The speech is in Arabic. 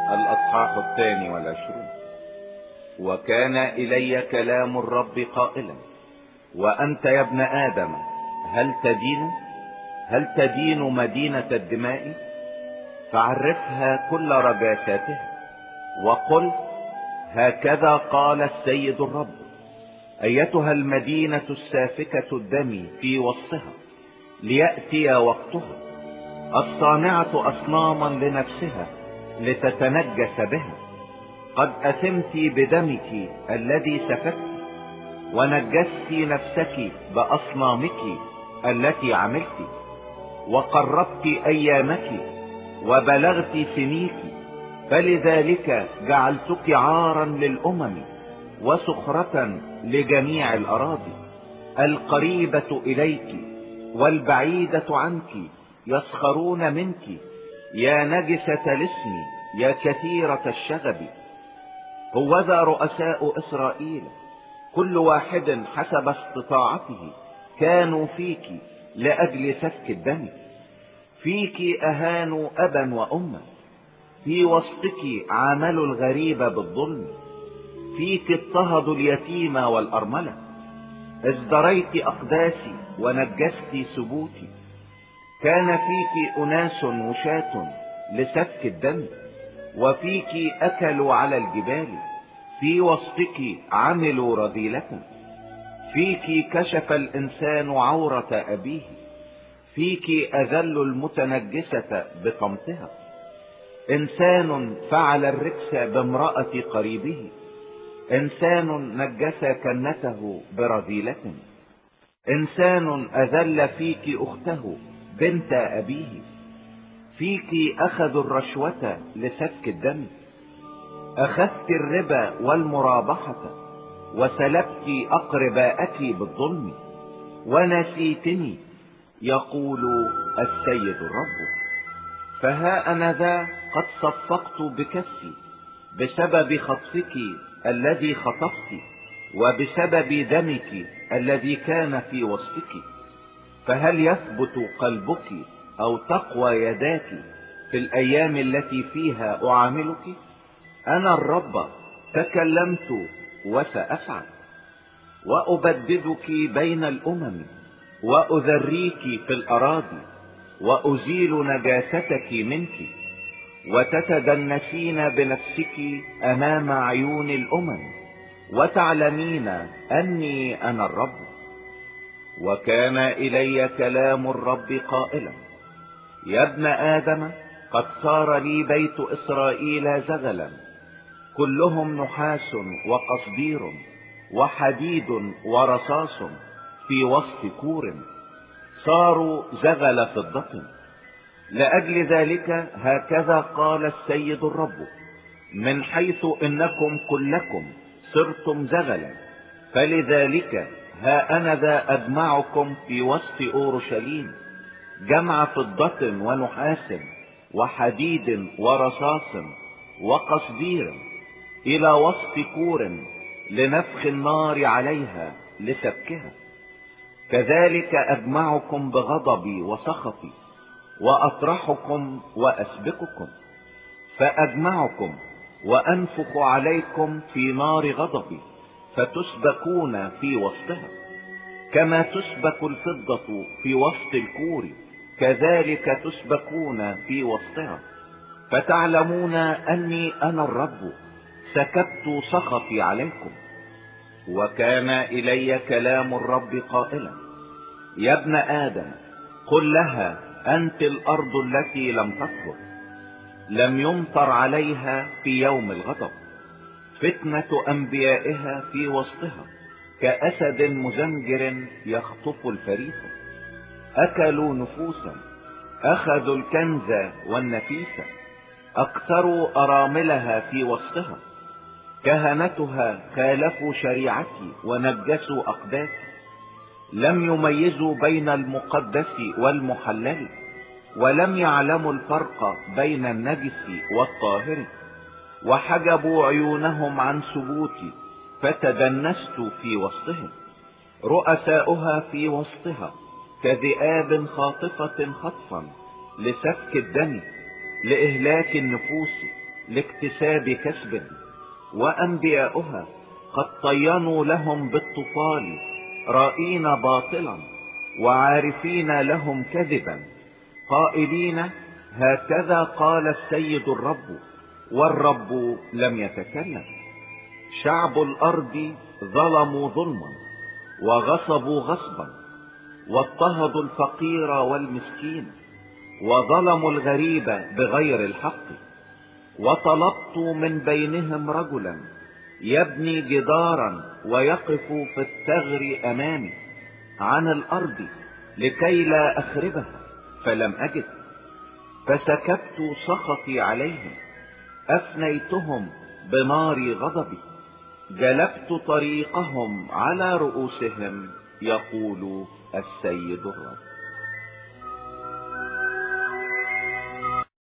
الأصحاح 22. وكان إلي كلام الرب قائلا: وأنت يا ابن آدم، هل تدين مدينة الدماء؟ فعرفها كل رجاساتها، وقل: هكذا قال السيد الرب: أيتها المدينة السافكة الدم في وسطها، ليأتي وقتها، الصانعة أصناما لنفسها لتتنجس بها، قد أثمت بدمك الذي سفكت، ونجست نفسك بأصنامك التي عملت، وقربت أيامك وبلغت سنيك، فلذلك جعلتك عارا للأمم وسخرة لجميع الأراضي. القريبة إليك والبعيدة عنك يسخرون منك، يا نجسة الاسم، يا كثيرة الشغب. هوذا رؤساء إسرائيل كل واحد حسب استطاعته كانوا فيك لأجل سفك الدم. فيك أهانوا أبا وأما، في وسطك عاملوا الغريب بالظلم، فيك اضطهدوا اليتيم والأرملة. ازدريت أقداسي ونجست سبوتي، كان فيك أناس وشاة لسفك الدم، وفيك أكلوا على الجبال، في وسطك عملوا رذيلة. فيك كشف الإنسان عورة أبيه، فيك أذل المتنجسة بطمتها. إنسان فعل الركس بامرأة قريبه، إنسان نجس كنته برذيلة. إنسان أذل فيك أخته بنت أبيه، فيك أخذوا الرشوة لسفك الدم. أخذت الربا والمرابحة، وسلبت أقرباءك بالظلم، ونسيتني، يقول السيد الرب. فها أنا ذا قد صفقت بكفي بسبب خطفك الذي خطفت، وبسبب دمك الذي كان في وسطك. فهل يثبت قلبك أو تقوى يداك في الأيام التي فيها أعاملك؟ أنا الرب تكلمت وسأفعل، وأبددك بين الأمم، وأذريك في الأراضي، وأزيل نجاستك منك، وتتدنسين بنفسك أمام عيون الأمم، وتعلمين أني أنا الرب. وكان إلي كلام الرب قائلا: يا ابن آدم، قد صار لي بيت إسرائيل زغلا، كلهم نحاس وقصدير وحديد ورصاص في وسط كور، صاروا زغل فضة. لأجل ذلك هكذا قال السيد الرب: من حيث إنكم كلكم صرتم زغلا، فلذلك ها أنا ذا أجمعكم في وسط أورشليم، جمع فضة ونحاس وحديد ورصاص وقصدير، إلى وسط كور لنفخ النار عليها لسفكها. كذلك أجمعكم بغضبي وسخطي، وأطرحكم وأسبككم، فأجمعكم وأنفخ عليكم في نار غضبي، فتسبكون في وسطها. كما تسبك الفضة في وسط الكور، كذلك تسبكون في وسطها، فتعلمون أني أنا الرب سكبت سخطي عليكم. وكان إلي كلام الرب قائلا: يا ابن آدم، قل لها: أنت الأرض التي لم تطهر، لم يمطر عليها في يوم الغضب، فتنة أنبيائها في وسطها، كأسد مزمجر يخطف الفريسة. أكلوا نفوسا، أخذوا الكنز والنفيسة، أكثروا أراملها في وسطها. كهنتها خالفوا شريعتي ونجسوا أقداسي، لم يميزوا بين المقدس والمحلل، ولم يعلموا الفرق بين النجس والطاهر، وحجبوا عيونهم عن سبوتي، فتدنست في وسطهم. رؤساؤها في وسطها كذئاب خاطفة خطفا لسفك الدم، لإهلاك النفوس، لاكتساب كسب، وأنبياؤها قد طينوا لهم بالطفال، رائين باطلا وعارفين لهم كذبا، قائلين هكذا قال السيد الرب، والرب لم يتكلم. شعب الأرض ظلموا ظلما وغصبوا غصبا، واضطهدوا الفقير والمسكين، وظلموا الغريب بغير الحق. وطلبت من بينهم رجلا يبني جدارا ويقف في الثغر أمامي عن الأرض لكي لا أخربها، فلم أجد، فسكبت سخطي عليهم، أفنيتهم بنار غضبي، جلبت طريقهم على رؤوسهم، يقول السيد الرب.